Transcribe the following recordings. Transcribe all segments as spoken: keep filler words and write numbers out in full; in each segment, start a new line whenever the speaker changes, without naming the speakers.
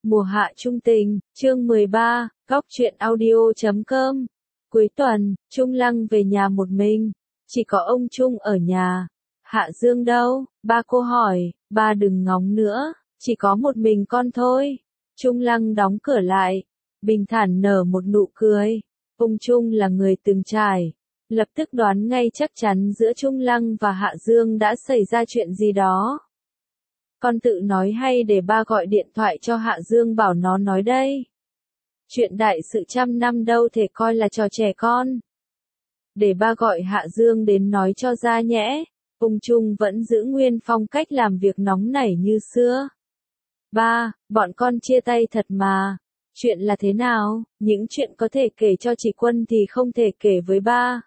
Mùa hạ trung tình, chương mười ba, góc truyện audio chấm com. Cuối tuần, Trung Lăng về nhà một mình, chỉ có ông Trung ở nhà. Hạ Dương đâu? Ba cô hỏi, ba đừng ngóng nữa, chỉ có một mình con thôi. Trung Lăng đóng cửa lại, bình thản nở một nụ cười. Ông Trung là người từng trải, lập tức đoán ngay chắc chắn giữa Trung Lăng và Hạ Dương đã xảy ra chuyện gì đó. Con tự nói hay để ba gọi điện thoại cho Hạ Dương bảo nó nói đây? Chuyện đại sự trăm năm đâu thể coi là trò trẻ con. Để ba gọi Hạ Dương đến nói cho ra nhẽ. Ông Trung vẫn giữ nguyên phong cách làm việc nóng nảy như xưa. Ba, bọn con chia tay thật mà. Chuyện là thế nào? Những chuyện có thể kể cho chị Quân thì không thể kể với ba.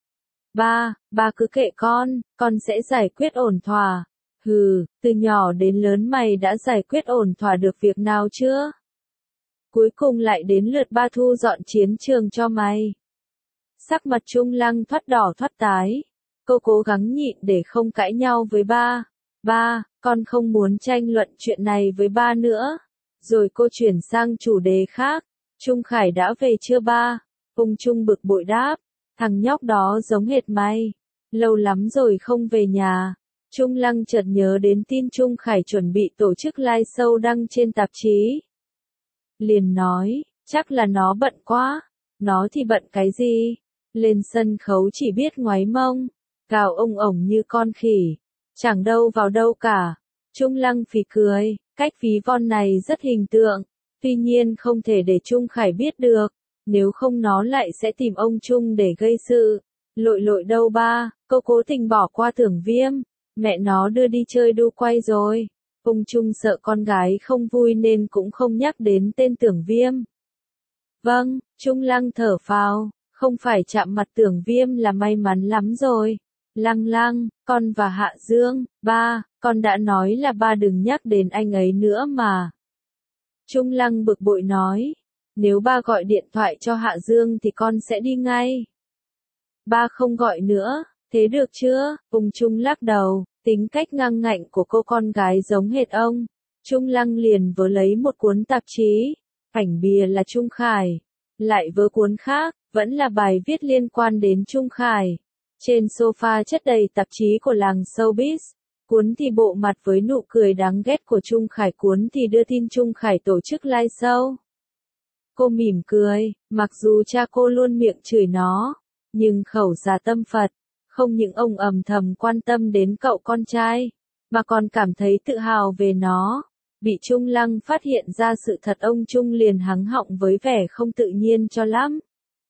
Ba, ba cứ kệ con, con sẽ giải quyết ổn thỏa. Hừ, từ nhỏ đến lớn mày đã giải quyết ổn thỏa được việc nào chưa? Cuối cùng lại đến lượt ba thu dọn chiến trường cho mày. Sắc mặt Trung Lăng thoắt đỏ thoắt tái. Cô cố gắng nhịn để không cãi nhau với ba. Ba, con không muốn tranh luận chuyện này với ba nữa. Rồi cô chuyển sang chủ đề khác. Trung Khải đã về chưa ba? Ông Trung bực bội đáp. Thằng nhóc đó giống hệt mày. Lâu lắm rồi không về nhà. Trung Lăng chợt nhớ đến tin Trung Khải chuẩn bị tổ chức live show đăng trên tạp chí. Liền nói, chắc là nó bận quá. Nó thì bận cái gì? Lên sân khấu chỉ biết ngoáy mông, gào ông ổng như con khỉ. Chẳng đâu vào đâu cả. Trung Lăng phì cười, cách ví von này rất hình tượng. Tuy nhiên không thể để Trung Khải biết được. Nếu không nó lại sẽ tìm ông Trung để gây sự. Lội lội đâu ba, cô cố tình bỏ qua Tưởng Viêm. Mẹ nó đưa đi chơi đu quay rồi. Ông Trung sợ con gái không vui nên cũng không nhắc đến tên Tưởng Viêm. Vâng, Trung Lăng thở phào, không phải chạm mặt Tưởng Viêm là may mắn lắm rồi. Lăng Lăng, con và Hạ Dương, ba, con đã nói là ba đừng nhắc đến anh ấy nữa mà. Trung Lăng bực bội nói, nếu ba gọi điện thoại cho Hạ Dương thì con sẽ đi ngay. Ba không gọi nữa, thế được chưa? Ông Trung lắc đầu, tính cách ngang ngạnh của cô con gái giống hệt ông. Trung Lăng liền vớ lấy một cuốn tạp chí, ảnh bìa là Trung Khải, lại vớ cuốn khác, vẫn là bài viết liên quan đến Trung Khải. Trên sofa chất đầy tạp chí của làng showbiz, cuốn thì bộ mặt với nụ cười đáng ghét của Trung Khải, cuốn thì đưa tin Trung Khải tổ chức live show. Cô mỉm cười, mặc dù cha cô luôn miệng chửi nó, nhưng khẩu già tâm Phật, không những ông ầm thầm quan tâm đến cậu con trai, mà còn cảm thấy tự hào về nó. Bị Trung Lăng phát hiện ra sự thật, ông Trung liền hắng họng với vẻ không tự nhiên cho lắm.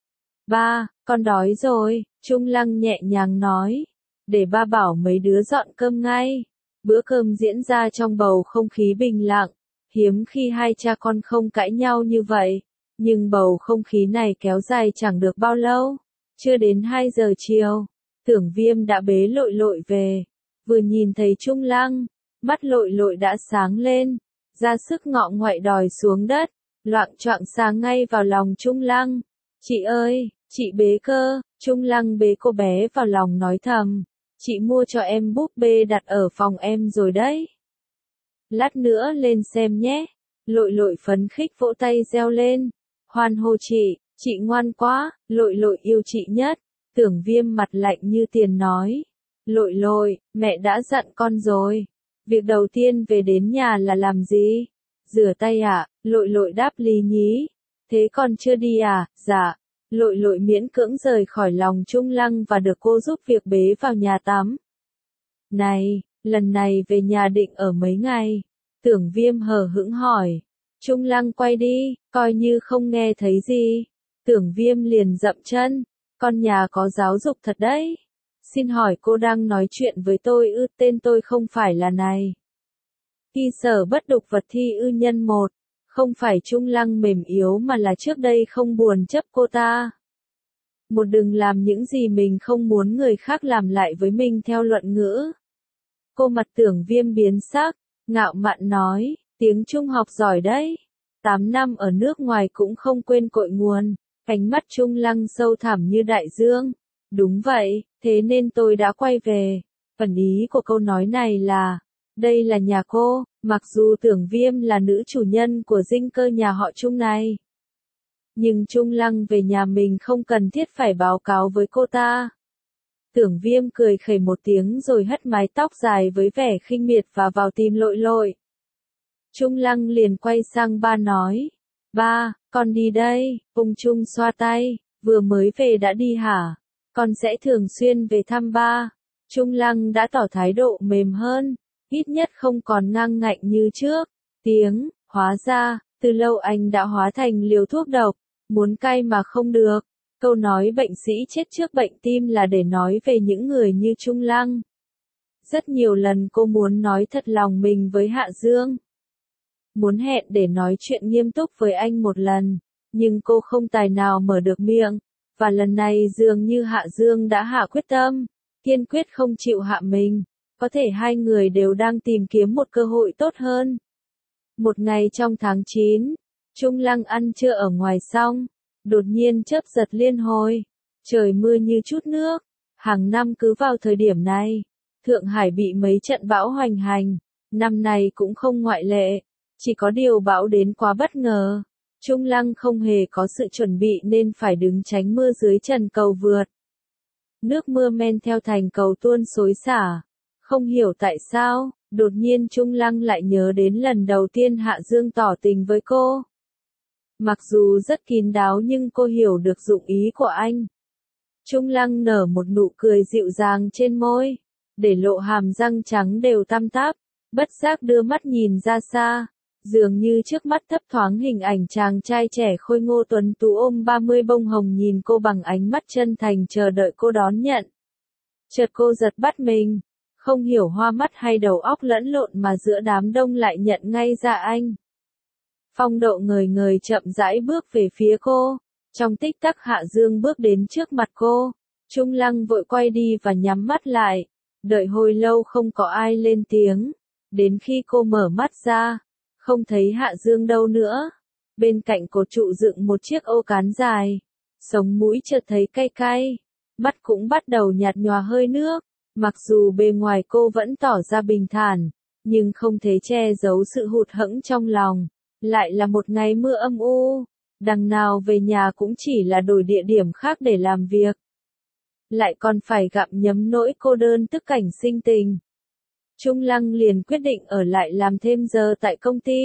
Ba, con đói rồi, Trung Lăng nhẹ nhàng nói. Để ba bảo mấy đứa dọn cơm ngay. Bữa cơm diễn ra trong bầu không khí bình lặng. Hiếm khi hai cha con không cãi nhau như vậy. Nhưng bầu không khí này kéo dài chẳng được bao lâu. Chưa đến hai giờ chiều, Tưởng Viêm đã bế Lội Lội về. Vừa nhìn thấy Trung Lăng, mắt Lội Lội đã sáng lên, ra sức ngọ ngoại đòi xuống đất, loạng choạng sáng ngay vào lòng Trung Lăng. Chị ơi, chị bế cơ. Trung Lăng bế cô bé vào lòng nói thầm, chị mua cho em búp bê đặt ở phòng em rồi đấy. Lát nữa lên xem nhé. Lội Lội phấn khích vỗ tay reo lên, hoan hô chị, chị ngoan quá, Lội Lội yêu chị nhất. Tưởng Viêm mặt lạnh như tiền nói, Lội Lội, mẹ đã dặn con rồi. Việc đầu tiên về đến nhà là làm gì? Rửa tay à? Lội Lội đáp lý nhí. Thế con chưa đi à? Dạ. Lội Lội miễn cưỡng rời khỏi lòng Trung Lăng và được cô giúp việc bế vào nhà tắm. Này, lần này về nhà định ở mấy ngày? Tưởng Viêm hờ hững hỏi. Trung Lăng quay đi, coi như không nghe thấy gì. Tưởng Viêm liền dậm chân. Con nhà có giáo dục thật đấy. Xin hỏi cô đang nói chuyện với tôi ư? Tên tôi không phải là này. Thi sở bất đục vật thi ư? Nhân một. Không phải Trung Lăng mềm yếu mà là trước đây không buồn chấp cô ta. Một đừng làm những gì mình không muốn người khác làm lại với mình theo luận ngữ. Cô mặt Tưởng Viêm biến sắc, ngạo mạn nói, tiếng Trung học giỏi đấy. Tám năm ở nước ngoài cũng không quên cội nguồn. Ánh mắt Trung Lăng sâu thẳm như đại dương. Đúng vậy, thế nên tôi đã quay về. Phần ý của câu nói này là, đây là nhà cô, Mặc dù Tưởng Viêm là nữ chủ nhân của dinh cơ nhà họ Trung này, nhưng Trung Lăng về nhà mình không cần thiết phải báo cáo với cô ta. Tưởng Viêm cười khẩy một tiếng rồi hất mái tóc dài với vẻ khinh miệt và vào tìm Lội Lội. Trung Lăng liền quay sang ba nói, ba, con đi đây. Ung Trung xoa tay, vừa mới về đã đi hả? Con sẽ thường xuyên về thăm ba. Trung Lăng đã tỏ thái độ mềm hơn, ít nhất không còn ngang ngạnh như trước. Tiếng, hóa ra, từ lâu anh đã hóa thành liều thuốc độc, muốn cai mà không được. Câu nói bệnh sĩ chết trước bệnh tim là để nói về những người như Trung Lăng. Rất nhiều lần cô muốn nói thật lòng mình với Hạ Dương. Muốn hẹn để nói chuyện nghiêm túc với anh một lần, nhưng cô không tài nào mở được miệng. Và lần này dường như Hạ Dương đã hạ quyết tâm, kiên quyết không chịu hạ mình. Có thể hai người đều đang tìm kiếm một cơ hội tốt hơn. Một ngày trong tháng chín, Trung Lăng ăn trưa ở ngoài xong, đột nhiên chớp giật liên hồi. Trời mưa như chút nước, hàng năm cứ vào thời điểm này, Thượng Hải bị mấy trận bão hoành hành, năm này cũng không ngoại lệ. Chỉ có điều bão đến quá bất ngờ. Trung Lăng không hề có sự chuẩn bị nên phải đứng tránh mưa dưới trần cầu vượt. Nước mưa men theo thành cầu tuôn xối xả. Không hiểu tại sao, đột nhiên Trung Lăng lại nhớ đến lần đầu tiên Hạ Dương tỏ tình với cô. Mặc dù rất kín đáo nhưng cô hiểu được dụng ý của anh. Trung Lăng nở một nụ cười dịu dàng trên môi, để lộ hàm răng trắng đều tăm tắp, bất giác đưa mắt nhìn ra xa. Dường như trước mắt thấp thoáng hình ảnh chàng trai trẻ khôi ngô tuấn tú ôm ba mươi bông hồng nhìn cô bằng ánh mắt chân thành chờ đợi cô đón nhận. Chợt cô giật bắt mình, không hiểu hoa mắt hay đầu óc lẫn lộn mà giữa đám đông lại nhận ngay ra anh. Phong Độ ngời ngời chậm rãi bước về phía cô, trong tích tắc Hạ Dương bước đến trước mặt cô. Trung Lăng vội quay đi và nhắm mắt lại, đợi hồi lâu không có ai lên tiếng, đến khi cô mở mắt ra, không thấy Hạ Dương đâu nữa. Bên cạnh cột trụ dựng một chiếc ô cán dài, sống mũi chợt thấy cay cay, mắt cũng bắt đầu nhạt nhòa hơi nước. Mặc dù bề ngoài cô vẫn tỏ ra bình thản, nhưng không thể che giấu sự hụt hẫng trong lòng. Lại là một ngày mưa âm u, đằng nào về nhà cũng chỉ là đổi địa điểm khác để làm việc. Lại còn phải gặm nhấm nỗi cô đơn tức cảnh sinh tình. Trung Lăng liền quyết định ở lại làm thêm giờ tại công ty.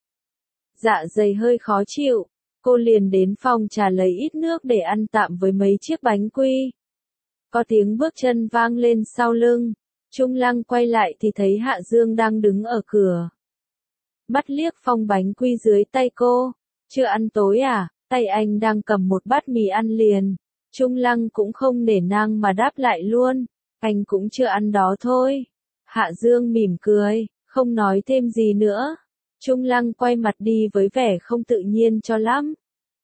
Dạ dày hơi khó chịu, cô liền đến phòng trà lấy ít nước để ăn tạm với mấy chiếc bánh quy. Có tiếng bước chân vang lên sau lưng, Trung Lăng quay lại thì thấy Hạ Dương đang đứng ở cửa. Mắt liếc phong bánh quy dưới tay cô, chưa ăn tối à, tay anh đang cầm một bát mì ăn liền. Trung Lăng cũng không nể nang mà đáp lại luôn, anh cũng chưa ăn đó thôi. Hạ Dương mỉm cười, không nói thêm gì nữa. Trung Lăng quay mặt đi với vẻ không tự nhiên cho lắm.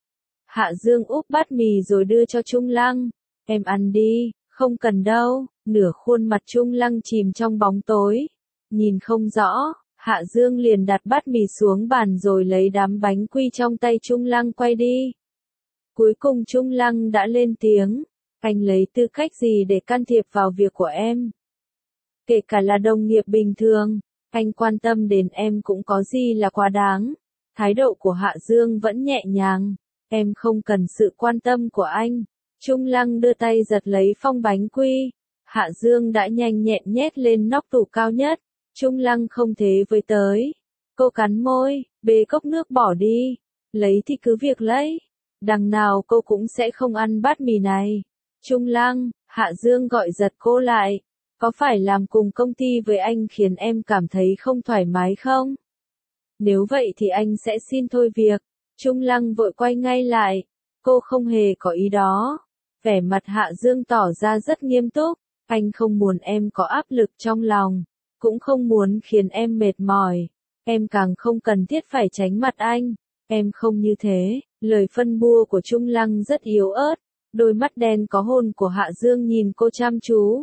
Hạ Dương úp bát mì rồi đưa cho Trung Lăng. Em ăn đi, không cần đâu. Nửa khuôn mặt Trung Lăng chìm trong bóng tối, nhìn không rõ. Hạ Dương liền đặt bát mì xuống bàn rồi lấy đám bánh quy trong tay Trung Lăng quay đi. Cuối cùng Trung Lăng đã lên tiếng. Anh lấy tư cách gì để can thiệp vào việc của em? Kể cả là đồng nghiệp bình thường, anh quan tâm đến em cũng có gì là quá đáng. Thái độ của Hạ Dương vẫn nhẹ nhàng. Em không cần sự quan tâm của anh. Trung Lăng đưa tay giật lấy phong bánh quy. Hạ Dương đã nhanh nhẹn nhét lên nóc tủ cao nhất. Trung Lăng không thế với tới. Cô cắn môi, bê cốc nước bỏ đi. Lấy thì cứ việc lấy. Đằng nào cô cũng sẽ không ăn bát mì này. Trung Lăng, Hạ Dương gọi giật cô lại. Có phải làm cùng công ty với anh khiến em cảm thấy không thoải mái không? Nếu vậy thì anh sẽ xin thôi việc. Trung Lăng vội quay ngay lại. Cô không hề có ý đó. Vẻ mặt Hạ Dương tỏ ra rất nghiêm túc. Anh không muốn em có áp lực trong lòng. Cũng không muốn khiến em mệt mỏi. Em càng không cần thiết phải tránh mặt anh. Em không như thế. Lời phân bua của Trung Lăng rất yếu ớt. Đôi mắt đen có hồn của Hạ Dương nhìn cô chăm chú.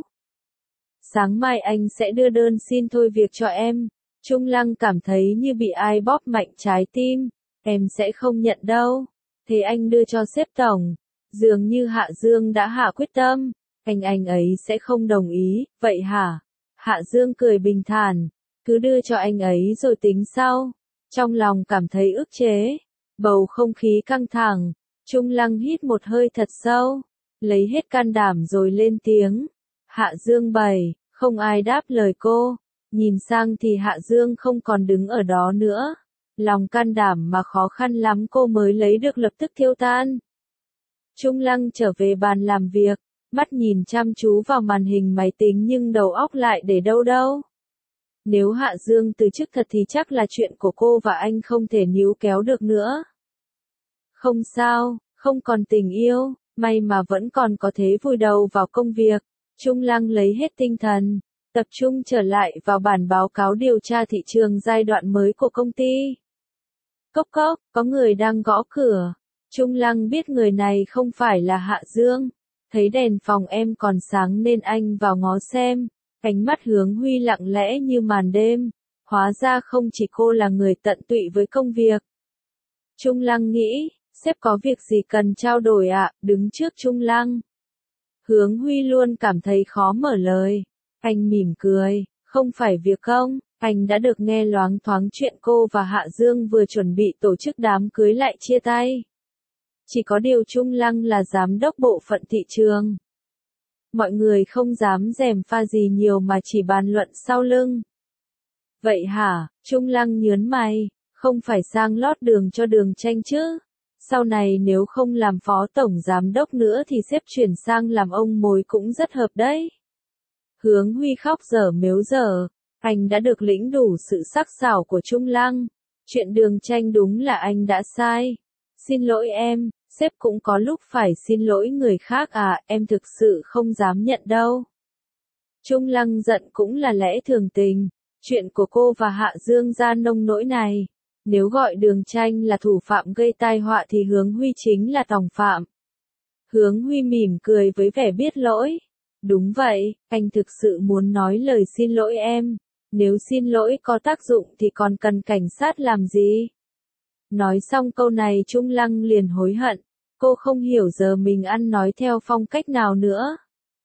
Sáng mai anh sẽ đưa đơn xin thôi việc cho em. Trung Lăng cảm thấy như bị ai bóp mạnh trái tim. Em sẽ không nhận đâu. Thế anh đưa cho sếp tổng. Dường như Hạ Dương đã hạ quyết tâm. Anh anh ấy sẽ không đồng ý, vậy hả? Hạ Dương cười bình thản. cứ đưa cho anh ấy rồi tính sau. Trong lòng cảm thấy ức chế, bầu không khí căng thẳng, Trung Lăng hít một hơi thật sâu, lấy hết can đảm rồi lên tiếng. Hạ Dương bảy, không ai đáp lời cô, nhìn sang thì Hạ Dương không còn đứng ở đó nữa. Lòng can đảm mà khó khăn lắm cô mới lấy được lập tức thiêu tan. Trung Lăng trở về bàn làm việc, mắt nhìn chăm chú vào màn hình máy tính nhưng đầu óc lại để đâu đâu. Nếu Hạ Dương từ chức thật thì chắc là chuyện của cô và anh không thể níu kéo được nữa. Không sao, không còn tình yêu, may mà vẫn còn có thế vùi đầu vào công việc. Trung Lăng lấy hết tinh thần, tập trung trở lại vào bản báo cáo điều tra thị trường giai đoạn mới của công ty. Cốc cốc, có người đang gõ cửa. Trung Lăng biết người này không phải là Hạ Dương. Thấy đèn phòng em còn sáng nên anh vào ngó xem. Ánh mắt Hướng Huy lặng lẽ như màn đêm. Hóa ra không chỉ cô là người tận tụy với công việc. Trung Lăng nghĩ, sếp có việc gì cần trao đổi ạ, à? Đứng trước Trung Lăng. Hướng Huy luôn cảm thấy khó mở lời. Anh mỉm cười, không phải việc công, anh đã được nghe loáng thoáng chuyện cô và Hạ Dương vừa chuẩn bị tổ chức đám cưới lại chia tay. Chỉ có điều Trung Lăng là giám đốc bộ phận thị trường. Mọi người không dám gièm pha gì nhiều mà chỉ bàn luận sau lưng. Vậy hả, Trung Lăng nhớn mày, không phải sang lót đường cho Đường Tranh chứ? Sau này nếu không làm phó tổng giám đốc nữa thì sếp chuyển sang làm ông mối cũng rất hợp đấy. Hướng Huy khóc dở mếu dở, anh đã được lĩnh đủ sự sắc sảo của Trung Lăng. Chuyện Đường Tranh đúng là anh đã sai. Xin lỗi em, sếp cũng có lúc phải xin lỗi người khác à, em thực sự không dám nhận đâu. Trung Lăng giận cũng là lẽ thường tình, chuyện của cô và Hạ Dương ra nông nỗi này. Nếu gọi Đường Tranh là thủ phạm gây tai họa thì Hướng Huy chính là tòng phạm. Hướng Huy mỉm cười với vẻ biết lỗi. Đúng vậy, anh thực sự muốn nói lời xin lỗi em. Nếu xin lỗi có tác dụng thì còn cần cảnh sát làm gì? Nói xong câu này Trung Lăng liền hối hận. Cô không hiểu giờ mình ăn nói theo phong cách nào nữa.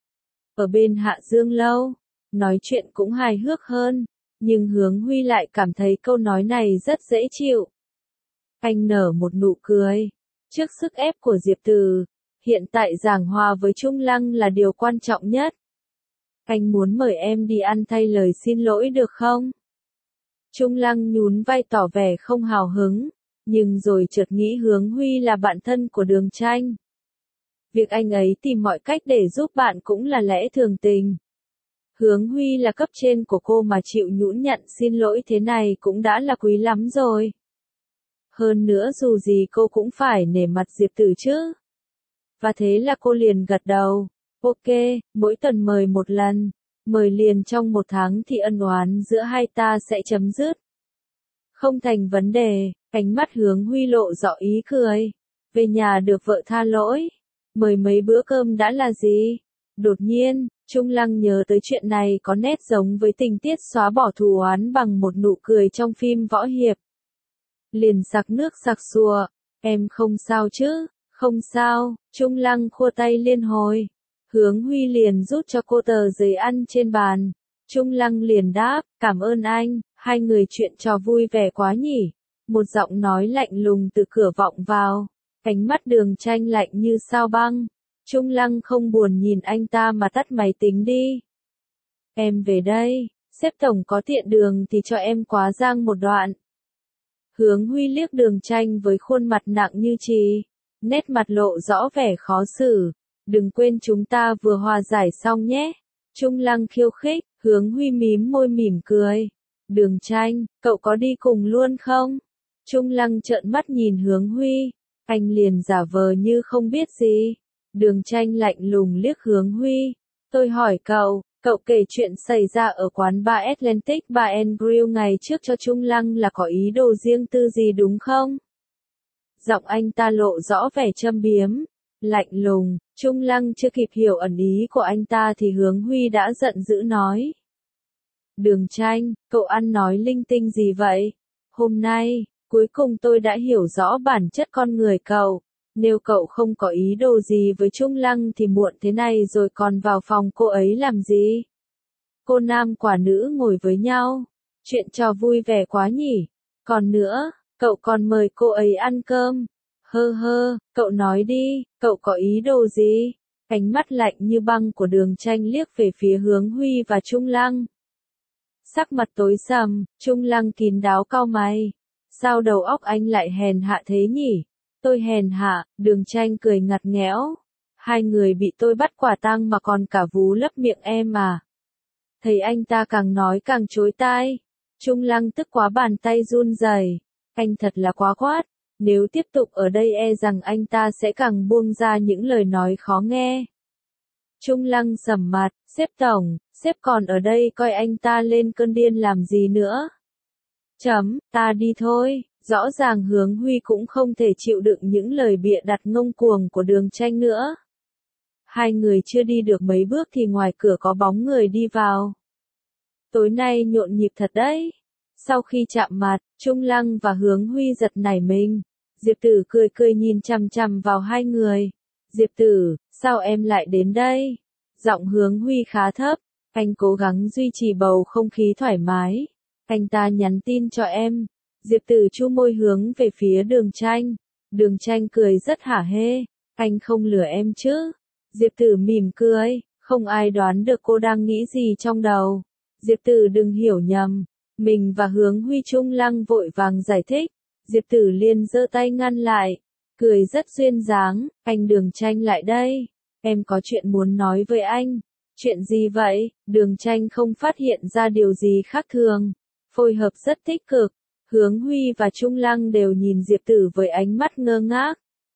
Ở bên Hạ Dương lâu, nói chuyện cũng hài hước hơn. Nhưng Hướng Huy lại cảm thấy câu nói này rất dễ chịu. Anh nở một nụ cười. Trước sức ép của Diệp Từ, hiện tại giảng hòa với Trung Lăng là điều quan trọng nhất. Anh muốn mời em đi ăn thay lời xin lỗi được không? Trung Lăng nhún vai tỏ vẻ không hào hứng, nhưng rồi chợt nghĩ Hướng Huy là bạn thân của Đường Tranh. Việc anh ấy tìm mọi cách để giúp bạn cũng là lẽ thường tình. Hướng Huy là cấp trên của cô mà chịu nhũn nhận xin lỗi thế này cũng đã là quý lắm rồi. Hơn nữa dù gì cô cũng phải nể mặt Diệp Tử chứ. Và thế là cô liền gật đầu. Ok, mỗi tuần mời một lần. Mời liền trong một tháng thì ân oán giữa hai ta sẽ chấm dứt. Không thành vấn đề, ánh mắt Hướng Huy lộ rõ ý cười. Về nhà được vợ tha lỗi. Mời mấy bữa cơm đã là gì? Đột nhiên, Trung Lăng nhớ tới chuyện này có nét giống với tình tiết xóa bỏ thù oán bằng một nụ cười trong phim võ hiệp. Liền sặc nước sặc sùa, em không sao chứ? Không sao, Trung Lăng khua tay liên hồi. Hướng Huy liền rút cho cô tờ giấy ăn trên bàn. Trung Lăng liền đáp, cảm ơn anh, hai người chuyện trò vui vẻ quá nhỉ. Một giọng nói lạnh lùng từ cửa vọng vào. Ánh mắt Đường Tranh lạnh như sao băng. Trung Lăng không buồn nhìn anh ta mà tắt máy tính đi. Em về đây, sếp tổng có tiện đường thì cho em quá giang một đoạn. Hướng Huy liếc Đường Tranh với khuôn mặt nặng như chì, nét mặt lộ rõ vẻ khó xử. Đừng quên chúng ta vừa hòa giải xong nhé. Trung Lăng khiêu khích, Hướng Huy mím môi mỉm cười. Đường Tranh, cậu có đi cùng luôn không? Trung Lăng trợn mắt nhìn Hướng Huy, anh liền giả vờ như không biết gì. Đường Tranh lạnh lùng liếc Hướng Huy. Tôi hỏi cậu, cậu kể chuyện xảy ra ở quán bar Atlantic Bar and Grill ngày trước cho Trung Lăng là có ý đồ riêng tư gì đúng không? Giọng anh ta lộ rõ vẻ châm biếm, lạnh lùng. Trung Lăng chưa kịp hiểu ẩn ý của anh ta thì Hướng Huy đã giận dữ nói. Đường Tranh, cậu ăn nói linh tinh gì vậy? Hôm nay, cuối cùng tôi đã hiểu rõ bản chất con người cậu. Nếu cậu không có ý đồ gì với Trung Lăng thì muộn thế này rồi còn vào phòng cô ấy làm gì? Cô nam quả nữ ngồi với nhau. Chuyện trò vui vẻ quá nhỉ. Còn nữa, cậu còn mời cô ấy ăn cơm. Hơ hơ, cậu nói đi, cậu có ý đồ gì? Ánh mắt lạnh như băng của Đường Tranh liếc về phía Hướng Huy và Trung Lăng. Sắc mặt tối sầm, Trung Lăng kín đáo cau mày. Sao đầu óc anh lại hèn hạ thế nhỉ? Tôi hèn hạ, Đường Tranh cười ngặt nghẽo. Hai người bị tôi bắt quả tang mà còn cả vú lấp miệng em à. Thấy anh ta càng nói càng chối tai. Trung Lăng tức quá bàn tay run rẩy. Anh thật là quá quát. Nếu tiếp tục ở đây e rằng anh ta sẽ càng buông ra những lời nói khó nghe. Trung Lăng sầm mặt, sếp tổng, sếp còn ở đây coi anh ta lên cơn điên làm gì nữa. Chấm, ta đi thôi, rõ ràng Hướng Huy cũng không thể chịu đựng những lời bịa đặt ngông cuồng của Đường Tranh nữa. Hai người chưa đi được mấy bước thì ngoài cửa có bóng người đi vào. Tối nay nhộn nhịp thật đấy. Sau khi chạm mặt, Trung Lăng và Hướng Huy giật nảy mình. Diệp Tử cười cười nhìn chằm chằm vào hai người. Diệp Tử, sao em lại đến đây? Giọng Hướng Huy khá thấp, anh cố gắng duy trì bầu không khí thoải mái. Anh ta nhắn tin cho em. Diệp Tử chu môi hướng về phía Đường Tranh. Đường Tranh cười rất hả hê. Anh không lừa em chứ? Diệp Tử mỉm cười, không ai đoán được cô đang nghĩ gì trong đầu. Diệp Tử đừng hiểu nhầm. Mình và Hướng Huy. Trung Lăng vội vàng giải thích. Diệp Tử liền giơ tay ngăn lại. Cười rất duyên dáng, anh Đường Tranh lại đây. Em có chuyện muốn nói với anh. Chuyện gì vậy? Đường Tranh không phát hiện ra điều gì khác thường. Phối hợp rất tích cực. Hướng Huy và Trung Lăng đều nhìn Diệp Tử với ánh mắt ngơ ngác.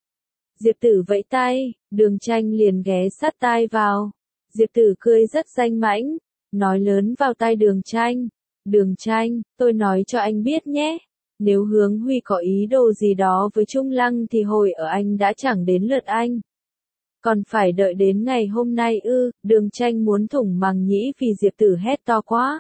Diệp Tử vẫy tay, Đường Tranh liền ghé sát tai vào. Diệp Tử cười rất danh mãnh, nói lớn vào tai Đường Tranh. Đường Tranh, tôi nói cho anh biết nhé. Nếu Hướng Huy có ý đồ gì đó với Trung Lăng thì hồi ở anh đã chẳng đến lượt anh. Còn phải đợi đến ngày hôm nay ư? Đường Tranh muốn thủng màng nhĩ vì Diệp Tử hét to quá.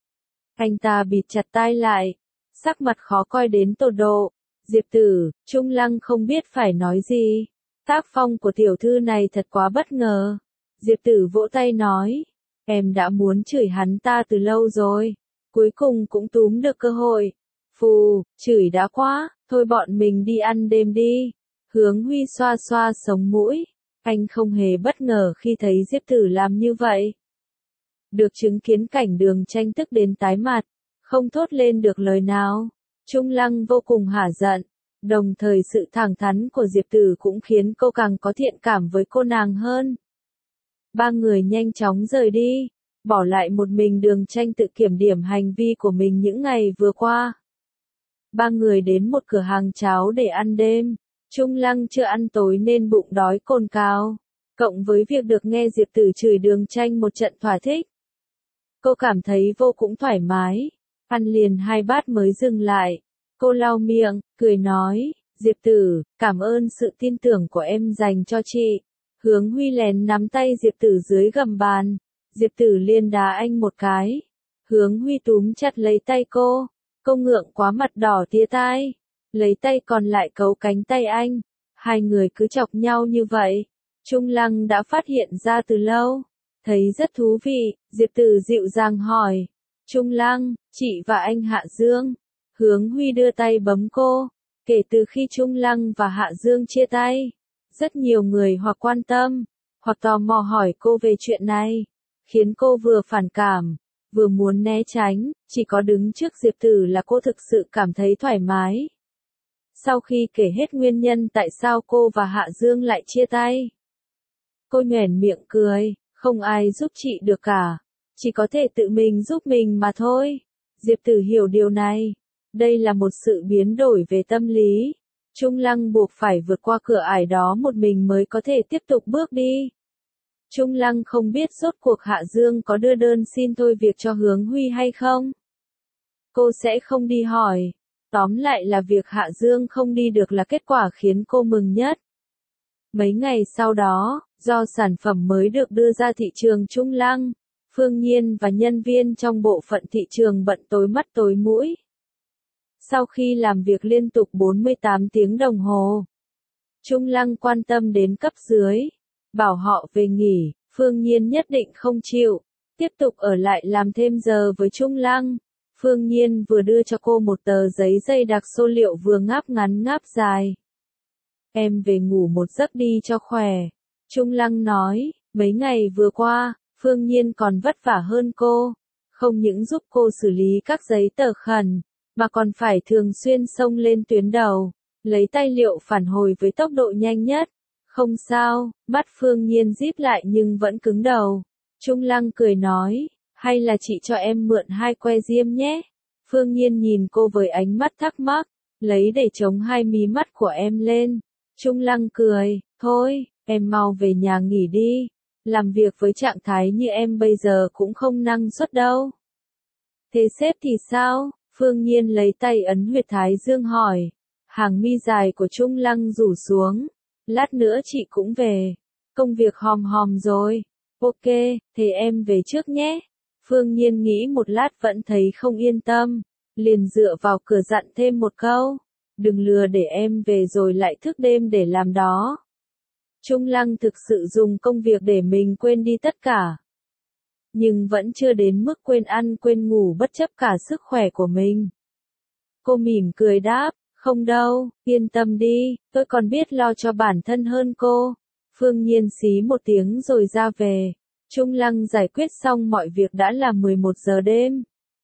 Anh ta bịt chặt tai lại, sắc mặt khó coi đến tột độ. Diệp Tử, Trung Lăng không biết phải nói gì. Tác phong của tiểu thư này thật quá bất ngờ. Diệp Tử vỗ tay nói, em đã muốn chửi hắn ta từ lâu rồi. Cuối cùng cũng túm được cơ hội. Phù, chửi đã quá, thôi bọn mình đi ăn đêm đi. Hướng Huy xoa xoa sống mũi. Anh không hề bất ngờ khi thấy Diệp Tử làm như vậy. Được chứng kiến cảnh Đường Tranh tức đến tái mặt, không thốt lên được lời nào. Trung Lăng vô cùng hả giận. Đồng thời sự thẳng thắn của Diệp Tử cũng khiến cô càng có thiện cảm với cô nàng hơn. Ba người nhanh chóng rời đi, bỏ lại một mình Đường Tranh tự kiểm điểm hành vi của mình những ngày vừa qua. Ba người đến một cửa hàng cháo để ăn đêm. Trung Lăng chưa ăn tối nên bụng đói cồn cào. Cộng với việc được nghe Diệp Tử chửi Đường Tranh một trận thỏa thích. Cô cảm thấy vô cùng thoải mái. Ăn liền hai bát mới dừng lại. Cô lau miệng, cười nói, Diệp Tử, cảm ơn sự tin tưởng của em dành cho chị. Hướng Huy lén nắm tay Diệp Tử dưới gầm bàn. Diệp Tử liền đá anh một cái. Hướng Huy túm chặt lấy tay cô. Cô ngượng quá mặt đỏ tía tai. Lấy tay còn lại cấu cánh tay anh. Hai người cứ chọc nhau như vậy. Trung Lăng đã phát hiện ra từ lâu. Thấy rất thú vị, Diệp Tử dịu dàng hỏi. Trung Lăng, chị và anh Hạ Dương. Hướng Huy đưa tay bấm cô. Kể từ khi Trung Lăng và Hạ Dương chia tay, rất nhiều người hoặc quan tâm, hoặc tò mò hỏi cô về chuyện này, khiến cô vừa phản cảm, vừa muốn né tránh, chỉ có đứng trước Diệp Tử là cô thực sự cảm thấy thoải mái. Sau khi kể hết nguyên nhân tại sao cô và Hạ Dương lại chia tay, cô nhoẻn miệng cười, không ai giúp chị được cả, chỉ có thể tự mình giúp mình mà thôi. Diệp Tử hiểu điều này. Đây là một sự biến đổi về tâm lý. Trung Lăng buộc phải vượt qua cửa ải đó một mình mới có thể tiếp tục bước đi. Trung Lăng không biết rốt cuộc Hạ Dương có đưa đơn xin thôi việc cho Hướng Huy hay không. Cô sẽ không đi hỏi. Tóm lại là việc Hạ Dương không đi được là kết quả khiến cô mừng nhất. Mấy ngày sau đó, do sản phẩm mới được đưa ra thị trường, Trung Lăng, Phương Nhiên và nhân viên trong bộ phận thị trường bận tối mắt tối mũi. Sau khi làm việc liên tục bốn mươi tám tiếng đồng hồ, Trung Lăng quan tâm đến cấp dưới, bảo họ về nghỉ. Phương Nhiên nhất định không chịu, tiếp tục ở lại làm thêm giờ với Trung Lăng. Phương Nhiên vừa đưa cho cô một tờ giấy dày đặc số liệu vừa ngáp ngắn ngáp dài. Em về ngủ một giấc đi cho khỏe. Trung Lăng nói, mấy ngày vừa qua, Phương Nhiên còn vất vả hơn cô. Không những giúp cô xử lý các giấy tờ khẩn, mà còn phải thường xuyên xông lên tuyến đầu, lấy tài liệu phản hồi với tốc độ nhanh nhất. Không sao, mắt Phương Nhiên díp lại nhưng vẫn cứng đầu. Trung Lăng cười nói, hay là chị cho em mượn hai que diêm nhé. Phương Nhiên nhìn cô với ánh mắt thắc mắc, lấy để chống hai mí mắt của em lên. Trung Lăng cười, thôi, em mau về nhà nghỉ đi. Làm việc với trạng thái như em bây giờ cũng không năng suất đâu. Thế sếp thì sao? Phương Nhiên lấy tay ấn huyệt thái dương hỏi. Hàng mi dài của Trung Lăng rủ xuống. Lát nữa chị cũng về. Công việc hòm hòm rồi. Ok, thế em về trước nhé. Phương Nhiên nghĩ một lát vẫn thấy không yên tâm. Liền dựa vào cửa dặn thêm một câu. Đừng lừa để em về rồi lại thức đêm để làm đó. Trung Lăng thực sự dùng công việc để mình quên đi tất cả. Nhưng vẫn chưa đến mức quên ăn quên ngủ bất chấp cả sức khỏe của mình. Cô mỉm cười đáp, không đâu, yên tâm đi, tôi còn biết lo cho bản thân hơn cô. Phương Nhiên xí một tiếng rồi ra về. Trung Lăng giải quyết xong mọi việc đã là mười một giờ đêm.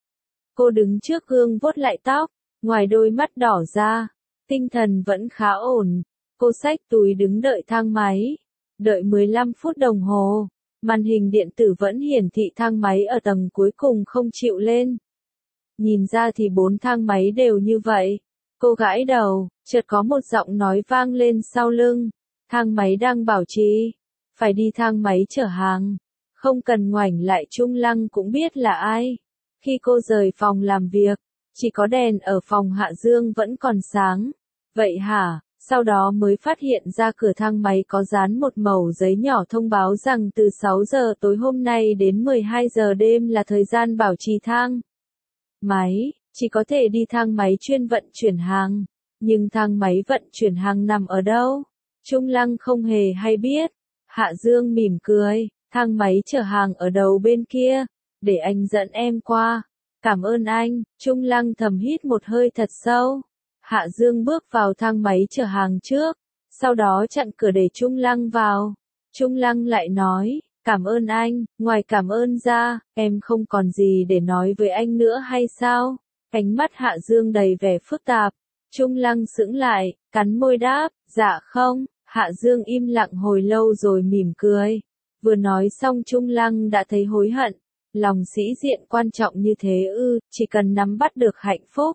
Cô đứng trước gương vuốt lại tóc, ngoài đôi mắt đỏ ra, tinh thần vẫn khá ổn. Cô xách túi đứng đợi thang máy. Đợi mười lăm phút đồng hồ, màn hình điện tử vẫn hiển thị thang máy ở tầng cuối cùng không chịu lên. Nhìn ra thì bốn thang máy đều như vậy. Cô gãi đầu, chợt có một giọng nói vang lên sau lưng. Thang máy đang bảo trì. Phải đi thang máy chở hàng. Không cần ngoảnh lại Trung Lăng cũng biết là ai. Khi cô rời phòng làm việc, chỉ có đèn ở phòng Hạ Dương vẫn còn sáng. Vậy hả? Sau đó mới phát hiện ra cửa thang máy có dán một mẩu giấy nhỏ thông báo rằng từ sáu giờ tối hôm nay đến mười hai giờ đêm là thời gian bảo trì thang máy, chỉ có thể đi thang máy chuyên vận chuyển hàng. Nhưng thang máy vận chuyển hàng nằm ở đâu? Trung Lăng không hề hay biết. Hạ Dương mỉm cười, thang máy chở hàng ở đầu bên kia, để anh dẫn em qua. Cảm ơn anh. Trung Lăng thầm hít một hơi thật sâu. Hạ Dương bước vào thang máy chở hàng trước, sau đó chặn cửa để Trung Lăng vào. Trung Lăng lại nói, cảm ơn anh, ngoài cảm ơn ra, em không còn gì để nói với anh nữa hay sao? Ánh mắt Hạ Dương đầy vẻ phức tạp. Trung Lăng sững lại, cắn môi đáp, dạ không. Hạ Dương im lặng hồi lâu rồi mỉm cười. Vừa nói xong Trung Lăng đã thấy hối hận. Lòng sĩ diện quan trọng như thế ư, chỉ cần nắm bắt được hạnh phúc.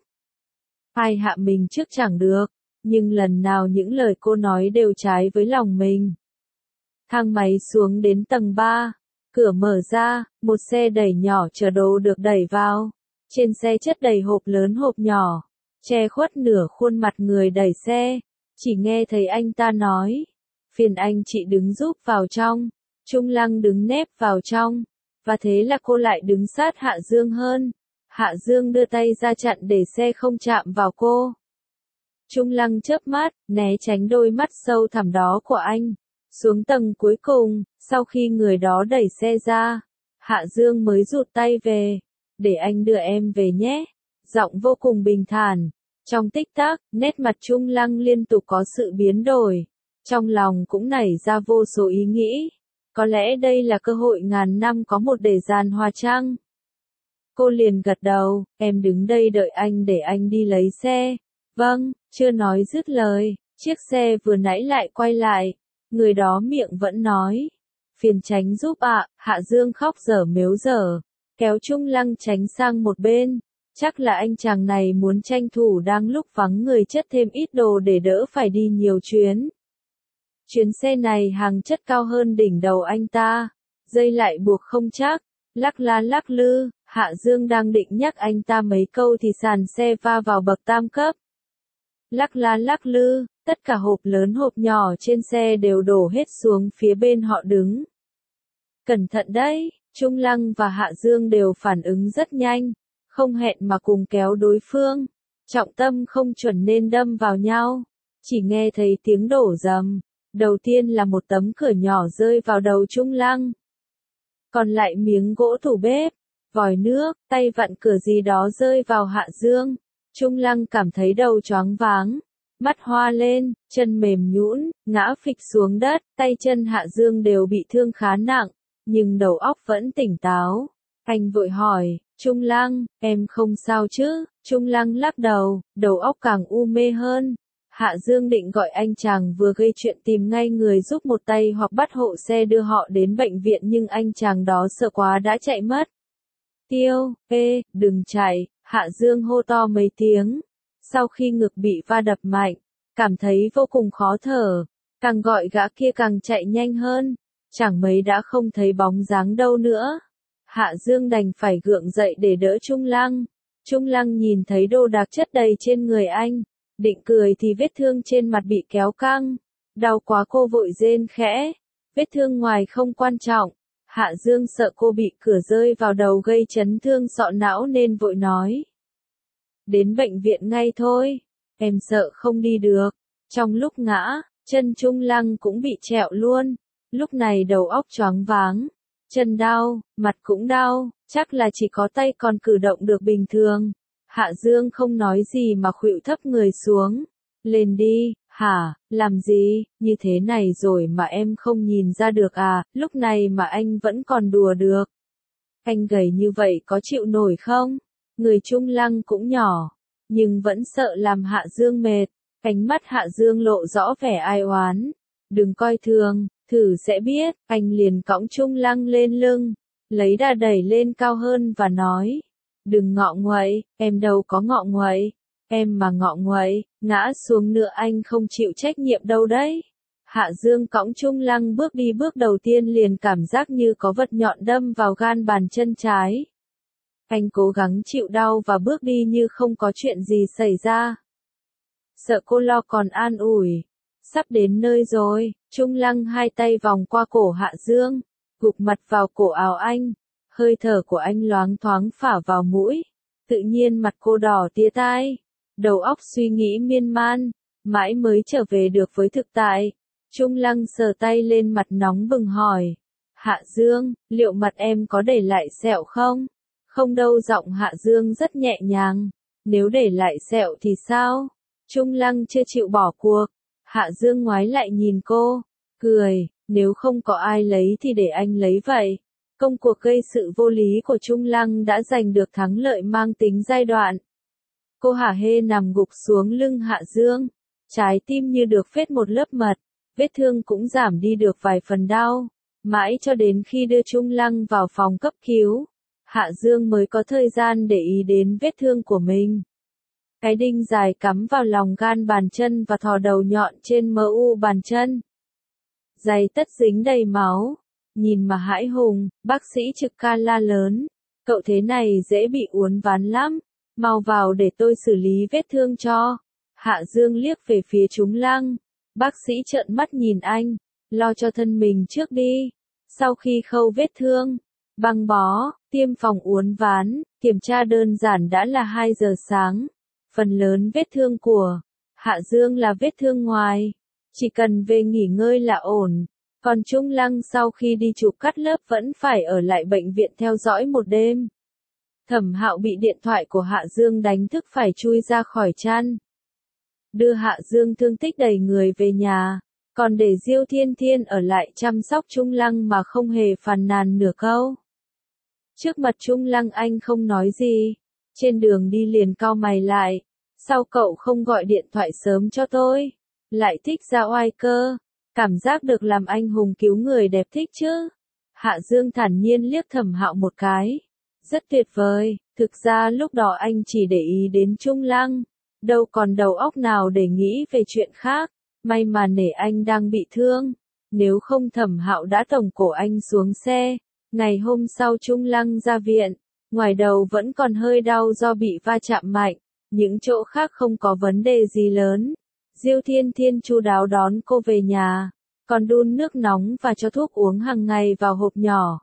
Ai hạ mình trước chẳng được, nhưng lần nào những lời cô nói đều trái với lòng mình. Thang máy xuống đến tầng ba, cửa mở ra, một xe đẩy nhỏ chở đồ được đẩy vào. Trên xe chất đầy hộp lớn hộp nhỏ, che khuất nửa khuôn mặt người đẩy xe. Chỉ nghe thấy anh ta nói, phiền anh chị đứng giúp vào trong. Trung Lăng đứng nép vào trong, và thế là cô lại đứng sát Hạ Dương hơn. Hạ Dương đưa tay ra chặn để xe không chạm vào cô. Trung Lăng chớp mắt, né tránh đôi mắt sâu thẳm đó của anh. Xuống tầng cuối cùng, sau khi người đó đẩy xe ra, Hạ Dương mới rụt tay về. Để anh đưa em về nhé. Giọng vô cùng bình thản. Trong tích tắc, nét mặt Trung Lăng liên tục có sự biến đổi. Trong lòng cũng nảy ra vô số ý nghĩ. Có lẽ đây là cơ hội ngàn năm có một để giàn hòa chăng? Cô liền gật đầu, em đứng đây đợi anh để anh đi lấy xe. Vâng, chưa nói dứt lời, chiếc xe vừa nãy lại quay lại. Người đó miệng vẫn nói, phiền tránh giúp ạ. Hạ Dương khóc dở mếu dở, kéo Trung Lăng tránh sang một bên. Chắc là anh chàng này muốn tranh thủ đang lúc vắng người chất thêm ít đồ để đỡ phải đi nhiều chuyến. Chuyến xe này hàng chất cao hơn đỉnh đầu anh ta, dây lại buộc không chắc, lắc la lắc lư. Hạ Dương đang định nhắc anh ta mấy câu thì sàn xe va vào bậc tam cấp. Lắc la lắc lư, tất cả hộp lớn hộp nhỏ trên xe đều đổ hết xuống phía bên họ đứng. Cẩn thận đấy, Trung Lăng và Hạ Dương đều phản ứng rất nhanh, không hẹn mà cùng kéo đối phương. Trọng tâm không chuẩn nên đâm vào nhau. Chỉ nghe thấy tiếng đổ rầm. Đầu tiên là một tấm cửa nhỏ rơi vào đầu Trung Lăng. Còn lại miếng gỗ tủ bếp. vòi nước, tay vặn cửa gì đó rơi vào Hạ Dương. Trung Lăng cảm thấy đầu choáng váng, mắt hoa lên, chân mềm nhũn, ngã phịch xuống đất, tay chân Hạ Dương đều bị thương khá nặng, nhưng đầu óc vẫn tỉnh táo. Anh vội hỏi, Trung Lăng, em không sao chứ? Trung Lăng lắc đầu, đầu óc càng u mê hơn. Hạ Dương định gọi anh chàng vừa gây chuyện tìm ngay người giúp một tay hoặc bắt hộ xe đưa họ đến bệnh viện, nhưng anh chàng đó sợ quá đã chạy mất. Tiêu, ê, đừng chạy, Hạ Dương hô to mấy tiếng. Sau khi ngực bị va đập mạnh, cảm thấy vô cùng khó thở, càng gọi gã kia càng chạy nhanh hơn, chẳng mấy đã không thấy bóng dáng đâu nữa. Hạ Dương đành phải gượng dậy để đỡ Trung Lăng. Trung Lăng nhìn thấy đồ đạc chất đầy trên người anh, định cười thì vết thương trên mặt bị kéo căng. Đau quá cô vội rên khẽ. Vết thương ngoài không quan trọng. Hạ Dương sợ cô bị cửa rơi vào đầu gây chấn thương sọ não nên vội nói. Đến bệnh viện ngay thôi. Em sợ không đi được. Trong lúc ngã, chân Trung Lăng cũng bị trẹo luôn. Lúc này đầu óc choáng váng. Chân đau, mặt cũng đau, chắc là chỉ có tay còn cử động được bình thường. Hạ Dương không nói gì mà khuỵu thấp người xuống. Lên đi, hả, làm gì, như thế này rồi mà em không nhìn ra được à, lúc này mà anh vẫn còn đùa được. Anh gầy như vậy có chịu nổi không? Người Trung Lăng cũng nhỏ, nhưng vẫn sợ làm Hạ Dương mệt. Ánh mắt Hạ Dương lộ rõ vẻ ai oán. Đừng coi thường, thử sẽ biết. Anh liền cõng Trung Lăng lên lưng, lấy đà đẩy lên cao hơn và nói. Đừng ngọ nguậy, em đâu có ngọ nguậy. Em mà ngọ nguậy, ngã xuống nữa anh không chịu trách nhiệm đâu đấy. Hạ Dương cõng Trung Lăng bước đi, bước đầu tiên liền cảm giác như có vật nhọn đâm vào gan bàn chân trái. Anh cố gắng chịu đau và bước đi như không có chuyện gì xảy ra. Sợ cô lo còn an ủi. Sắp đến nơi rồi, Trung Lăng hai tay vòng qua cổ Hạ Dương, gục mặt vào cổ áo anh. Hơi thở của anh loáng thoáng phả vào mũi. Tự nhiên mặt cô đỏ tía tai. Đầu óc suy nghĩ miên man, mãi mới trở về được với thực tại. Trung Lăng sờ tay lên mặt nóng bừng hỏi. Hạ Dương, liệu mặt em có để lại sẹo không? Không đâu, giọng Hạ Dương rất nhẹ nhàng. Nếu để lại sẹo thì sao? Trung Lăng chưa chịu bỏ cuộc. Hạ Dương ngoái lại nhìn cô, cười, nếu không có ai lấy thì để anh lấy vậy. Công cuộc gây sự vô lý của Trung Lăng đã giành được thắng lợi mang tính giai đoạn. Cô hả hê nằm gục xuống lưng Hạ Dương, trái tim như được phết một lớp mật, vết thương cũng giảm đi được vài phần đau, mãi cho đến khi đưa Trung Lăng vào phòng cấp cứu, Hạ Dương mới có thời gian để ý đến vết thương của mình. Cái đinh dài cắm vào lòng gan bàn chân và thò đầu nhọn trên mờ u bàn chân. Giày tất dính đầy máu. Nhìn mà hãi hùng, bác sĩ trực ca la lớn. Cậu thế này dễ bị uốn ván lắm. Mau vào để tôi xử lý vết thương cho. Hạ Dương liếc về phía Trung Lăng. Bác sĩ trợn mắt nhìn anh. Lo cho thân mình trước đi. Sau khi khâu vết thương, băng bó, tiêm phòng uốn ván, kiểm tra đơn giản đã là hai giờ sáng. Phần lớn vết thương của Hạ Dương là vết thương ngoài. Chỉ cần về nghỉ ngơi là ổn. Còn Trung Lăng sau khi đi chụp cắt lớp vẫn phải ở lại bệnh viện theo dõi một đêm. Thẩm Hạo bị điện thoại của Hạ Dương đánh thức phải chui ra khỏi chăn. Đưa Hạ Dương thương tích đầy người về nhà, còn để Diêu Thiên Thiên ở lại chăm sóc Trung Lăng mà không hề phàn nàn nửa câu. Trước mặt Trung Lăng anh không nói gì, trên đường đi liền cau mày lại. Sao cậu không gọi điện thoại sớm cho tôi? Lại thích ra oai cơ. Cảm giác được làm anh hùng cứu người đẹp thích chứ. Hạ Dương thản nhiên liếc Thẩm Hạo một cái. Rất tuyệt vời, thực ra lúc đó anh chỉ để ý đến Trung Lăng. Đâu còn đầu óc nào để nghĩ về chuyện khác. May mà nể anh đang bị thương. Nếu không Thẩm Hạo đã tổng cổ anh xuống xe. Ngày hôm sau Trung Lăng ra viện. Ngoài đầu vẫn còn hơi đau do bị va chạm mạnh. Những chỗ khác không có vấn đề gì lớn. Diêu Thiên Thiên chu đáo đón cô về nhà, còn đun nước nóng và cho thuốc uống hàng ngày vào hộp nhỏ.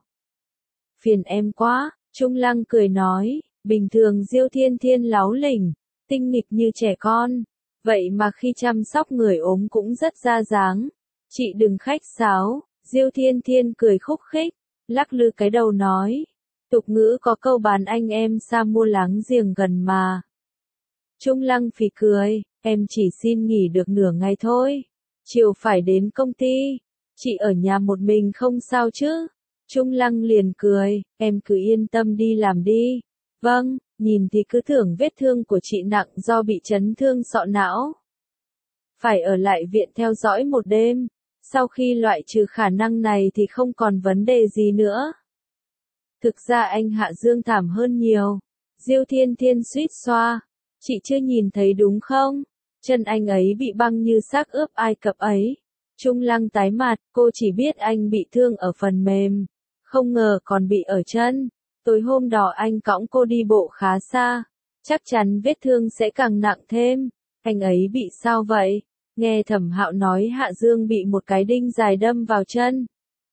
Phiền em quá, Trung Lăng cười nói, bình thường Diêu Thiên Thiên láu lỉnh, tinh nghịch như trẻ con, vậy mà khi chăm sóc người ốm cũng rất ra dáng. Chị đừng khách sáo, Diêu Thiên Thiên cười khúc khích, lắc lư cái đầu nói, Tục ngữ có câu bán anh em xa mua láng giềng gần mà. Trung Lăng phì cười, em chỉ xin nghỉ được nửa ngày thôi. Chiều phải đến công ty. Chị ở nhà một mình không sao chứ? Trung Lăng liền cười, em cứ yên tâm đi làm đi. Vâng, nhìn thì cứ tưởng vết thương của chị nặng do bị chấn thương sọ não. Phải ở lại viện theo dõi một đêm. Sau khi loại trừ khả năng này thì không còn vấn đề gì nữa. Thực ra anh Hạ Dương thảm hơn nhiều. Diêu Thiên Thiên suýt xoa. Chị chưa nhìn thấy đúng không? Chân anh ấy bị băng như xác ướp Ai Cập ấy. Trung Lăng tái mặt, cô chỉ biết anh bị thương ở phần mềm. Không ngờ còn bị ở chân. Tối hôm đó anh cõng cô đi bộ khá xa. Chắc chắn vết thương sẽ càng nặng thêm. Anh ấy bị sao vậy? Nghe Thẩm Hạo nói Hạ Dương bị một cái đinh dài đâm vào chân.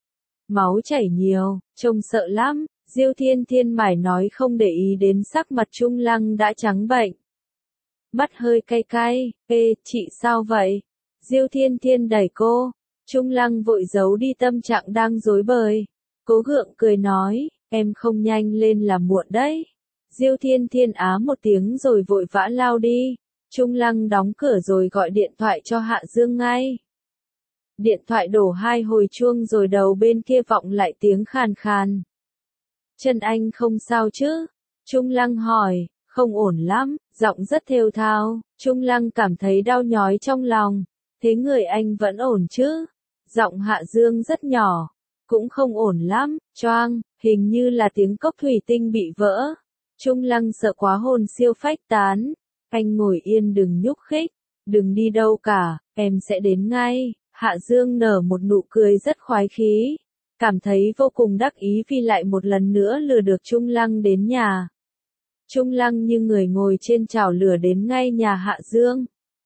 Máu chảy nhiều, trông sợ lắm. Diêu Thiên Thiên mải nói không để ý đến sắc mặt Trung Lăng đã trắng bệnh. Mắt hơi cay cay, ê, chị sao vậy? Diêu Thiên Thiên đẩy cô. Trung Lăng vội giấu đi tâm trạng đang rối bời. Cố gượng cười nói, em không nhanh lên là muộn đấy. Diêu Thiên Thiên á một tiếng rồi vội vã lao đi. Trung Lăng đóng cửa rồi gọi điện thoại cho Hạ Dương ngay. Điện thoại đổ hai hồi chuông rồi đầu bên kia vọng lại tiếng khàn khàn. Chân anh không sao chứ? Trung Lăng hỏi, không ổn lắm, giọng rất thều thào. Trung Lăng cảm thấy đau nhói trong lòng. Thế người anh vẫn ổn chứ? Giọng Hạ Dương rất nhỏ. Cũng không ổn lắm, choang, hình như là tiếng cốc thủy tinh bị vỡ. Trung Lăng sợ quá hồn siêu phách tán. Anh ngồi yên đừng nhúc khích, đừng đi đâu cả, em sẽ đến ngay. Hạ Dương nở một nụ cười rất khoái khí. Cảm thấy vô cùng đắc ý vì lại một lần nữa lừa được Trung Lăng đến nhà. Trung Lăng như người ngồi trên chảo lửa đến ngay nhà Hạ Dương.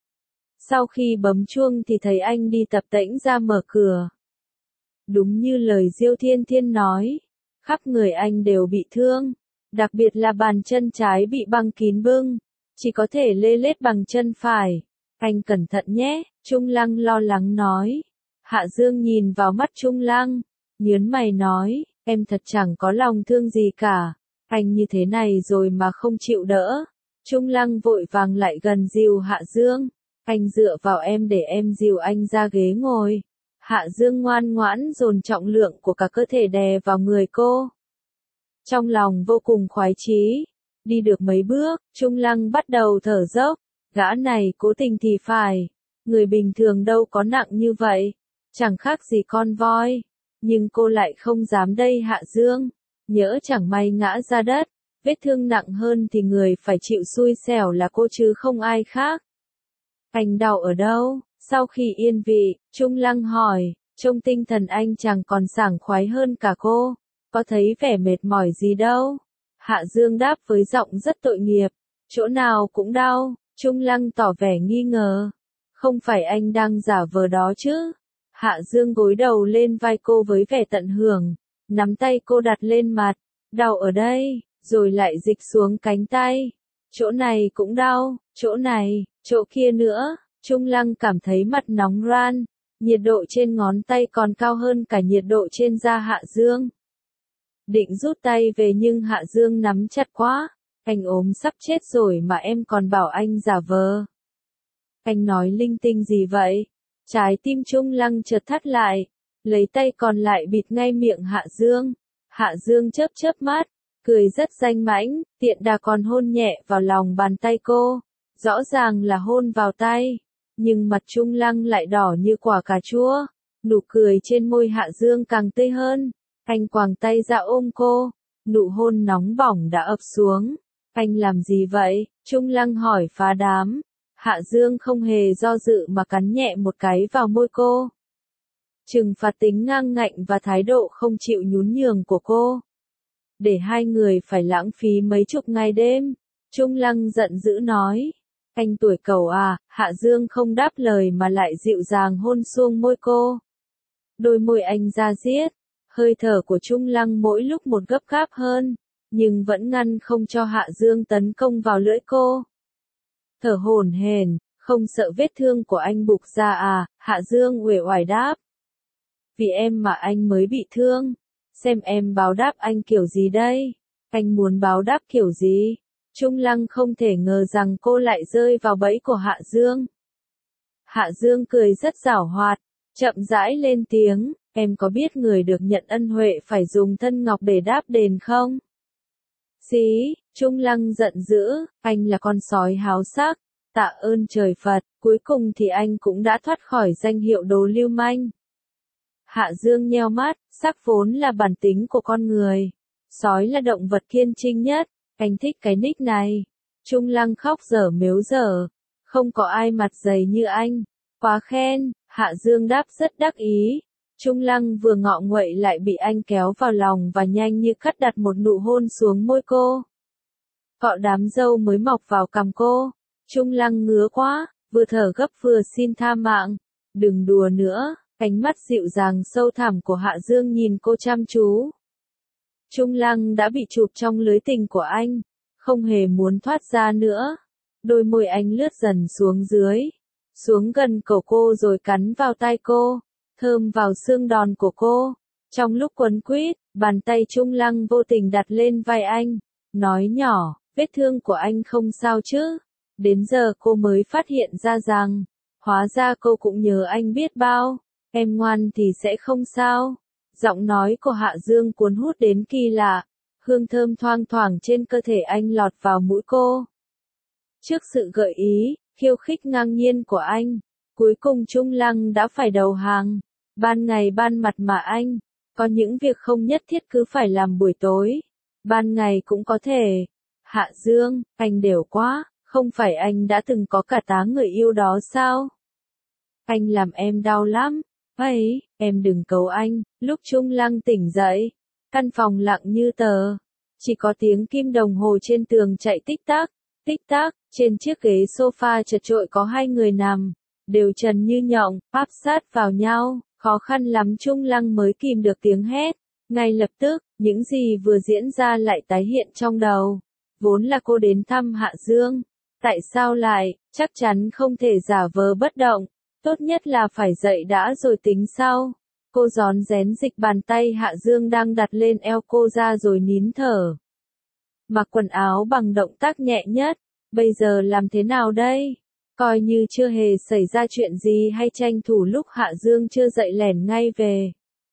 Sau khi bấm chuông thì thấy anh đi tập tễnh ra mở cửa. Đúng như lời Diêu Thiên Thiên nói, khắp người anh đều bị thương, đặc biệt là bàn chân trái bị băng kín bưng, chỉ có thể lê lết bằng chân phải. Anh cẩn thận nhé, Trung Lăng lo lắng nói. Hạ Dương nhìn vào mắt Trung Lăng, nhớn mày nói, em thật chẳng có lòng thương gì cả, anh như thế này rồi mà không chịu đỡ. Trung Lăng vội vàng lại gần dìu Hạ Dương, anh dựa vào em để em dìu anh ra ghế ngồi. Hạ Dương ngoan ngoãn dồn trọng lượng của cả cơ thể đè vào người cô. Trong lòng vô cùng khoái chí, đi được mấy bước, Trung Lăng bắt đầu thở dốc, gã này cố tình thì phải, người bình thường đâu có nặng như vậy, chẳng khác gì con voi, nhưng cô lại không dám đây Hạ Dương, nhỡ chẳng may ngã ra đất, vết thương nặng hơn thì người phải chịu xui xẻo là cô chứ không ai khác. Anh đau ở đâu? Sau khi yên vị, Trung Lăng hỏi, trông tinh thần anh chẳng còn sảng khoái hơn cả cô, có thấy vẻ mệt mỏi gì đâu. Hạ Dương đáp với giọng rất tội nghiệp, chỗ nào cũng đau. Trung Lăng tỏ vẻ nghi ngờ, không phải anh đang giả vờ đó chứ. Hạ Dương gối đầu lên vai cô với vẻ tận hưởng, nắm tay cô đặt lên mặt, đau ở đây, rồi lại dịch xuống cánh tay. Chỗ này cũng đau, chỗ này, chỗ kia nữa. Trung Lăng cảm thấy mặt nóng ran, nhiệt độ trên ngón tay còn cao hơn cả nhiệt độ trên da Hạ Dương. Định rút tay về nhưng Hạ Dương nắm chặt quá, anh ốm sắp chết rồi mà em còn bảo anh giả vờ. Anh nói linh tinh gì vậy? Trái tim Trung Lăng chợt thắt lại, lấy tay còn lại bịt ngay miệng Hạ Dương. Hạ Dương chớp chớp mắt, cười rất danh mãnh, tiện đà còn hôn nhẹ vào lòng bàn tay cô. Rõ ràng là hôn vào tay, nhưng mặt Trung Lăng lại đỏ như quả cà chua. Nụ cười trên môi Hạ Dương càng tươi hơn. Anh quàng tay ra ôm cô, nụ hôn nóng bỏng đã ập xuống. Anh làm gì vậy? Trung Lăng hỏi phá đám. Hạ Dương không hề do dự mà cắn nhẹ một cái vào môi cô. Trừng phạt tính ngang ngạnh và thái độ không chịu nhún nhường của cô, để hai người phải lãng phí mấy chục ngày đêm. Trung Lăng giận dữ nói. Anh tuổi cẩu à? Hạ Dương không đáp lời mà lại dịu dàng hôn xuống môi cô. Đôi môi anh da diết, hơi thở của Trung Lăng mỗi lúc một gấp gáp hơn, nhưng vẫn ngăn không cho Hạ Dương tấn công vào lưỡi cô. Thở hổn hển, không sợ vết thương của anh bục ra à? Hạ Dương uể oải đáp. Vì em mà anh mới bị thương, xem em báo đáp anh kiểu gì đây? Anh muốn báo đáp kiểu gì? Trung Lăng không thể ngờ rằng cô lại rơi vào bẫy của Hạ Dương. Hạ Dương cười rất giảo hoạt, chậm rãi lên tiếng, em có biết người được nhận ân huệ phải dùng thân ngọc để đáp đền không? Xí, Trung Lăng giận dữ, anh là con sói háo sắc, tạ ơn trời Phật, cuối cùng thì anh cũng đã thoát khỏi danh hiệu đồ lưu manh. Hạ Dương nheo mắt, sắc vốn là bản tính của con người. Sói là động vật kiên trinh nhất, anh thích cái nick này. Trung Lăng khóc dở mếu dở, không có ai mặt dày như anh. Quá khen, Hạ Dương đáp rất đắc ý. Trung Lăng vừa ngọ nguậy lại bị anh kéo vào lòng và nhanh như cắt đặt một nụ hôn xuống môi cô. Cọ đám râu mới mọc vào cằm cô. Trung Lăng ngứa quá, vừa thở gấp vừa xin tha mạng. Đừng đùa nữa, ánh mắt dịu dàng sâu thẳm của Hạ Dương nhìn cô chăm chú. Trung Lăng đã bị chụp trong lưới tình của anh, không hề muốn thoát ra nữa. Đôi môi anh lướt dần xuống dưới, xuống gần cổ cô rồi cắn vào tai cô, thơm vào xương đòn của cô. Trong lúc quấn quýt, bàn tay Trung Lăng vô tình đặt lên vai anh, nói nhỏ, vết thương của anh không sao chứ? Đến giờ cô mới phát hiện ra rằng, hóa ra cô cũng nhớ anh biết bao, em ngoan thì sẽ không sao. Giọng nói của Hạ Dương cuốn hút đến kỳ lạ, hương thơm thoang thoảng trên cơ thể anh lọt vào mũi cô. Trước sự gợi ý, khiêu khích ngang nhiên của anh, cuối cùng Trung Lăng đã phải đầu hàng. Ban ngày ban mặt mà anh, có những việc không nhất thiết cứ phải làm buổi tối, ban ngày cũng có thể. Hạ Dương, anh đều quá, không phải anh đã từng có cả tá người yêu đó sao? Anh làm em đau lắm. Ấy, em đừng cầu anh. Lúc Trung Lăng tỉnh dậy, căn phòng lặng như tờ, chỉ có tiếng kim đồng hồ trên tường chạy tích tắc, tích tắc. Trên chiếc ghế sofa chật chội có hai người nằm, đều trần như nhộng, áp sát vào nhau. Khó khăn lắm Trung Lăng mới kìm được tiếng hét. Ngay lập tức, những gì vừa diễn ra lại tái hiện trong đầu. Vốn là cô đến thăm Hạ Dương. Tại sao lại, chắc chắn không thể giả vờ bất động. Tốt nhất là phải dậy đã rồi tính sau. Cô rón rén dịch bàn tay Hạ Dương đang đặt lên eo cô ra rồi nín thở. Mặc quần áo bằng động tác nhẹ nhất. Bây giờ làm thế nào đây? Coi như chưa hề xảy ra chuyện gì hay tranh thủ lúc Hạ Dương chưa dậy lẻn ngay về.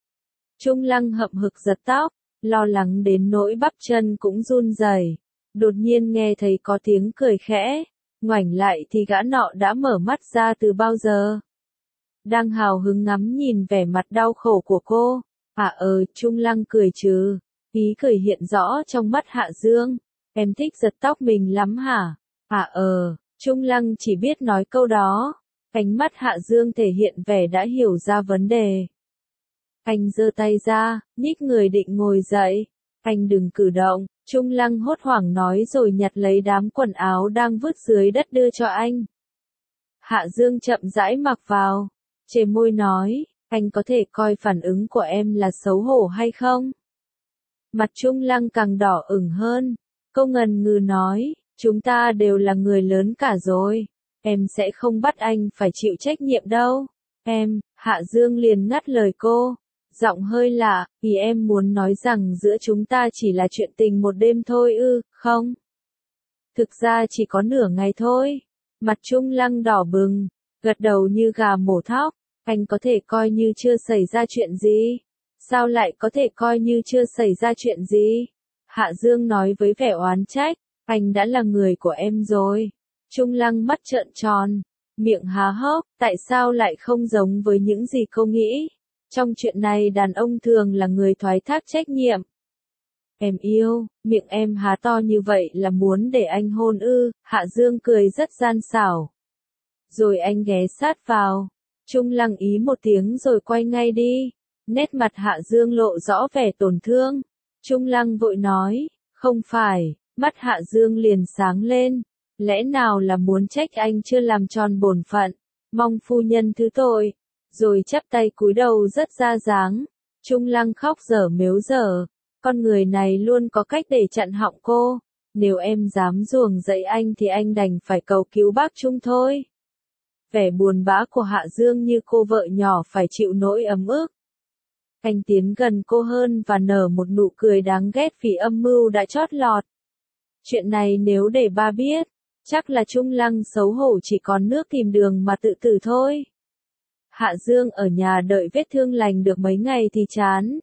Trung Lăng hậm hực giật tóc, lo lắng đến nỗi bắp chân cũng run rẩy. Đột nhiên nghe thấy có tiếng cười khẽ, ngoảnh lại thì gã nọ đã mở mắt ra từ bao giờ. Đang hào hứng ngắm nhìn vẻ mặt đau khổ của cô. À ờ, Trung Lăng cười trừ, ý cười hiện rõ trong mắt Hạ Dương. Em thích giật tóc mình lắm hả? À ờ, Trung Lăng chỉ biết nói câu đó. Ánh mắt Hạ Dương thể hiện vẻ đã hiểu ra vấn đề. Anh giơ tay ra, nhích người định ngồi dậy. Anh đừng cử động, Trung Lăng hốt hoảng nói rồi nhặt lấy đám quần áo đang vứt dưới đất đưa cho anh. Hạ Dương chậm rãi mặc vào, chề môi nói, anh có thể coi phản ứng của em là xấu hổ hay không? Mặt Trung Lăng càng đỏ ửng hơn, cô ngần ngừ nói, chúng ta đều là người lớn cả rồi, em sẽ không bắt anh phải chịu trách nhiệm đâu. Em, Hạ Dương liền ngắt lời cô, giọng hơi lạ, vì em muốn nói rằng giữa chúng ta chỉ là chuyện tình một đêm thôi ư, không? Thực ra chỉ có nửa ngày thôi. Mặt Trung Lăng đỏ bừng, gật đầu như gà mổ thóc, anh có thể coi như chưa xảy ra chuyện gì. Sao lại có thể coi như chưa xảy ra chuyện gì? Hạ Dương nói với vẻ oán trách, anh đã là người của em rồi. Trung Lăng mắt trợn tròn, miệng há hốc, tại sao lại không giống với những gì cô nghĩ? Trong chuyện này đàn ông thường là người thoái thác trách nhiệm. Em yêu, miệng em há to như vậy là muốn để anh hôn ư? Hạ Dương cười rất gian xảo. Rồi anh ghé sát vào. Trung Lăng ý một tiếng rồi quay ngay đi. Nét mặt Hạ Dương lộ rõ vẻ tổn thương. Trung Lăng vội nói, không phải, mắt Hạ Dương liền sáng lên. Lẽ nào là muốn trách anh chưa làm tròn bổn phận, mong phu nhân thứ tội. Rồi chắp tay cúi đầu rất ra dáng. Trung Lăng khóc dở mếu dở. Con người này luôn có cách để chặn họng cô. Nếu em dám ruồng dậy anh thì anh đành phải cầu cứu bác Trung thôi. Vẻ buồn bã của Hạ Dương như cô vợ nhỏ phải chịu nỗi ấm ức. Anh tiến gần cô hơn và nở một nụ cười đáng ghét vì âm mưu đã chót lọt. Chuyện này nếu để ba biết, chắc là Trung Lăng xấu hổ chỉ còn nước tìm đường mà tự tử thôi. Hạ Dương ở nhà đợi vết thương lành được mấy ngày thì chán.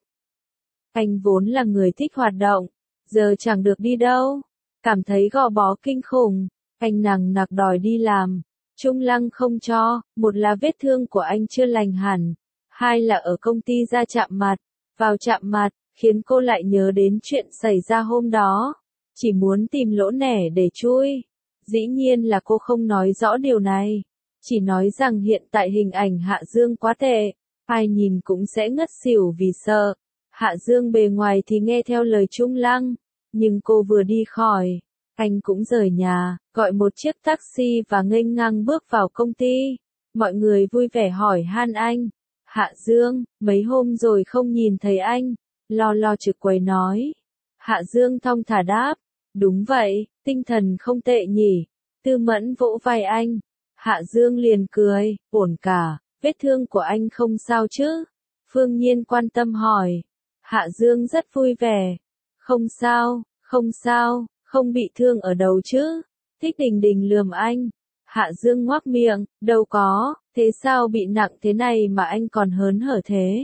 Anh vốn là người thích hoạt động, giờ chẳng được đi đâu. Cảm thấy gò bó kinh khủng, anh nằng nặc đòi đi làm. Trung Lăng không cho, một là vết thương của anh chưa lành hẳn, hai là ở công ty ra chạm mặt. Vào chạm mặt, khiến cô lại nhớ đến chuyện xảy ra hôm đó. Chỉ muốn tìm lỗ nẻ để chui. Dĩ nhiên là cô không nói rõ điều này. Chỉ nói rằng hiện tại hình ảnh Hạ Dương quá tệ. Ai nhìn cũng sẽ ngất xỉu vì sợ. Hạ Dương bề ngoài thì nghe theo lời Trung Lăng. Nhưng cô vừa đi khỏi, anh cũng rời nhà, gọi một chiếc taxi và nghênh ngang bước vào công ty. Mọi người vui vẻ hỏi han anh. Hạ Dương, mấy hôm rồi không nhìn thấy anh. Lo lo trực quầy nói. Hạ Dương thong thả đáp. Đúng vậy, tinh thần không tệ nhỉ. Tư Mẫn vỗ vai anh. Hạ Dương liền cười, ổn cả, vết thương của anh không sao chứ? Phương Nhiên quan tâm hỏi. Hạ Dương rất vui vẻ. Không sao, không sao, không bị thương ở đầu chứ? Thích Đình Đình lườm anh. Hạ Dương ngoác miệng, đâu có, thế sao bị nặng thế này mà anh còn hớn hở thế?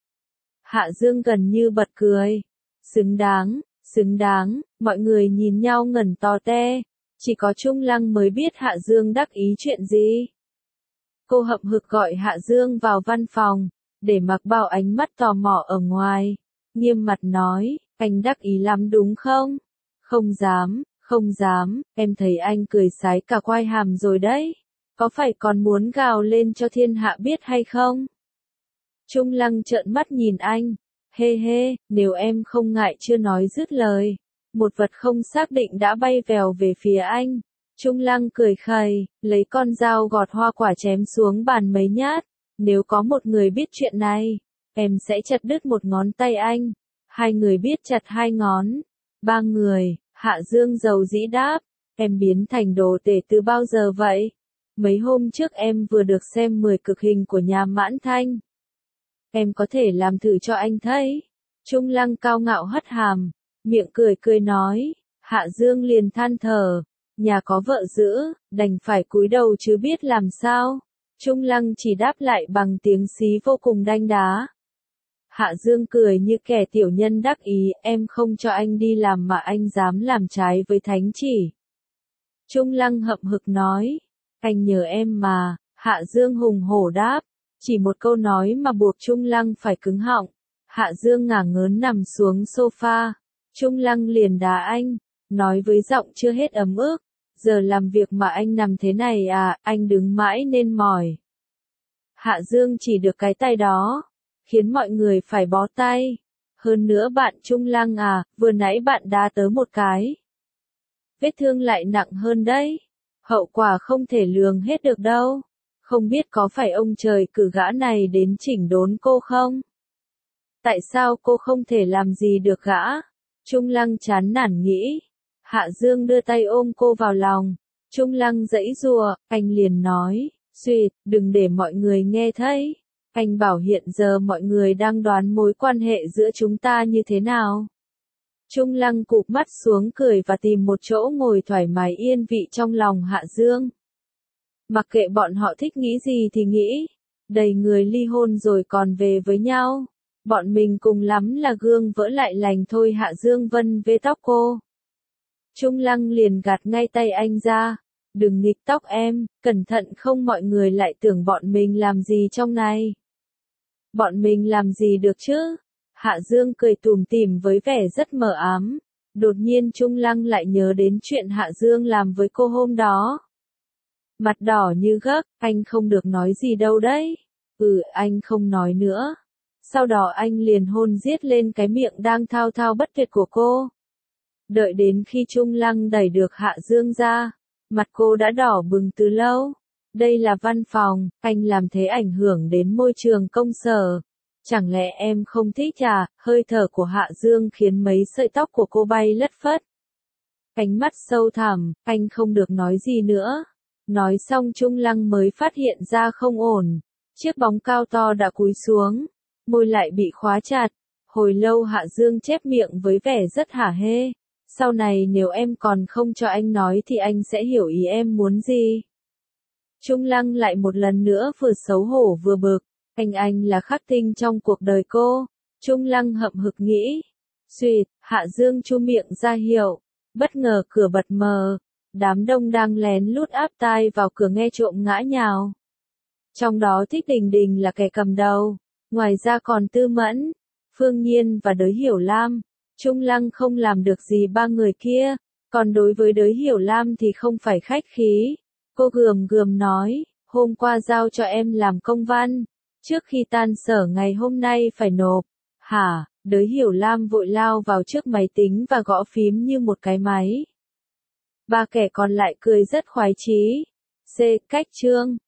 Hạ Dương gần như bật cười. Xứng đáng, xứng đáng, mọi người nhìn nhau ngẩn to te. Chỉ có Trung Lăng mới biết Hạ Dương đắc ý chuyện gì. Cô hậm hực gọi Hạ Dương vào văn phòng, để mặc bao ánh mắt tò mò ở ngoài. Nghiêm mặt nói, anh đắc ý lắm đúng không? Không dám, không dám, em thấy anh cười sái cả quai hàm rồi đấy. Có phải còn muốn gào lên cho thiên hạ biết hay không? Trung Lăng trợn mắt nhìn anh. Hê hê, nếu em không ngại chưa nói dứt lời. Một vật không xác định đã bay vèo về phía anh. Trung Lăng cười khẩy, lấy con dao gọt hoa quả chém xuống bàn mấy nhát. Nếu có một người biết chuyện này, em sẽ chặt đứt một ngón tay anh. Hai người biết chặt hai ngón. Ba người, Hạ Dương giàu dĩ đáp. Em biến thành đồ tể từ bao giờ vậy? Mấy hôm trước em vừa được xem mười cực hình của nhà Mãn Thanh. Em có thể làm thử cho anh thấy. Trung Lăng cao ngạo hất hàm, miệng cười cười nói. Hạ Dương liền than thở. Nhà có vợ giữ, đành phải cúi đầu chứ biết làm sao. Trung Lăng chỉ đáp lại bằng tiếng xí vô cùng đanh đá. Hạ Dương cười như kẻ tiểu nhân đắc ý, em không cho anh đi làm mà anh dám làm trái với thánh chỉ. Trung Lăng hậm hực nói, anh nhờ em mà. Hạ Dương hùng hổ đáp, chỉ một câu nói mà buộc Trung Lăng phải cứng họng. Hạ Dương ngả ngớn nằm xuống sofa, Trung Lăng liền đá anh, nói với giọng chưa hết ấm ức, giờ làm việc mà anh nằm thế này à, anh đứng mãi nên mỏi. Hạ Dương chỉ được cái tay đó, khiến mọi người phải bó tay. Hơn nữa bạn Trung Lăng à, vừa nãy bạn đá tớ một cái. Vết thương lại nặng hơn đấy. Hậu quả không thể lường hết được đâu. Không biết có phải ông trời cử gã này đến chỉnh đốn cô không? Tại sao cô không thể làm gì được gã? Trung Lăng chán nản nghĩ. Hạ Dương đưa tay ôm cô vào lòng. Trung Lăng giãy giụa, anh liền nói, "Xuyệt, đừng để mọi người nghe thấy. Anh bảo hiện giờ mọi người đang đoán mối quan hệ giữa chúng ta như thế nào." Trung Lăng cụp mắt xuống cười và tìm một chỗ ngồi thoải mái yên vị trong lòng Hạ Dương. Mặc kệ bọn họ thích nghĩ gì thì nghĩ, đầy người ly hôn rồi còn về với nhau. Bọn mình cùng lắm là gương vỡ lại lành thôi. Hạ Dương vân vê tóc cô. Trung Lăng liền gạt ngay tay anh ra. Đừng nghịch tóc em, cẩn thận không mọi người lại tưởng bọn mình làm gì trong này. Bọn mình làm gì được chứ? Hạ Dương cười tủm tỉm với vẻ rất mờ ám. Đột nhiên Trung Lăng lại nhớ đến chuyện Hạ Dương làm với cô hôm đó. Mặt đỏ như gấc, anh không được nói gì đâu đấy. Ừ, anh không nói nữa. Sau đó anh liền hôn giết lên cái miệng đang thao thao bất tuyệt của cô. Đợi đến khi Trung Lăng đẩy được Hạ Dương ra, mặt cô đã đỏ bừng từ lâu. Đây là văn phòng, anh làm thế ảnh hưởng đến môi trường công sở. Chẳng lẽ em không thích à? Hơi thở của Hạ Dương khiến mấy sợi tóc của cô bay lất phất. Ánh mắt sâu thẳm, anh không được nói gì nữa. Nói xong Trung Lăng mới phát hiện ra không ổn. Chiếc bóng cao to đã cúi xuống. môi lại bị khóa chặt. Hồi lâu Hạ Dương chép miệng với vẻ rất hả hê. Sau này nếu em còn không cho anh nói thì anh sẽ hiểu ý em muốn gì. Trung Lăng lại một lần nữa vừa xấu hổ vừa bực. Anh anh là khắc tinh trong cuộc đời cô. Trung Lăng hậm hực nghĩ. Xuyệt, Hạ Dương chu miệng ra hiệu. Bất ngờ cửa bật mờ. Đám đông đang lén lút áp tai vào cửa nghe trộm ngã nhào. Trong đó Thích Đình Đình là kẻ cầm đầu. Ngoài ra còn Tư Mẫn, Phương Nhiên và Đới Hiểu Lam. Trung Lăng không làm được gì ba người kia. Còn đối với Đới Hiểu Lam thì không phải khách khí. Cô gườm gườm nói, hôm qua giao cho em làm công văn. Trước khi tan sở ngày hôm nay phải nộp. Hả? Đới Hiểu Lam vội lao vào trước máy tính và gõ phím như một cái máy. Ba kẻ còn lại cười rất khoái chí. C. Cách chương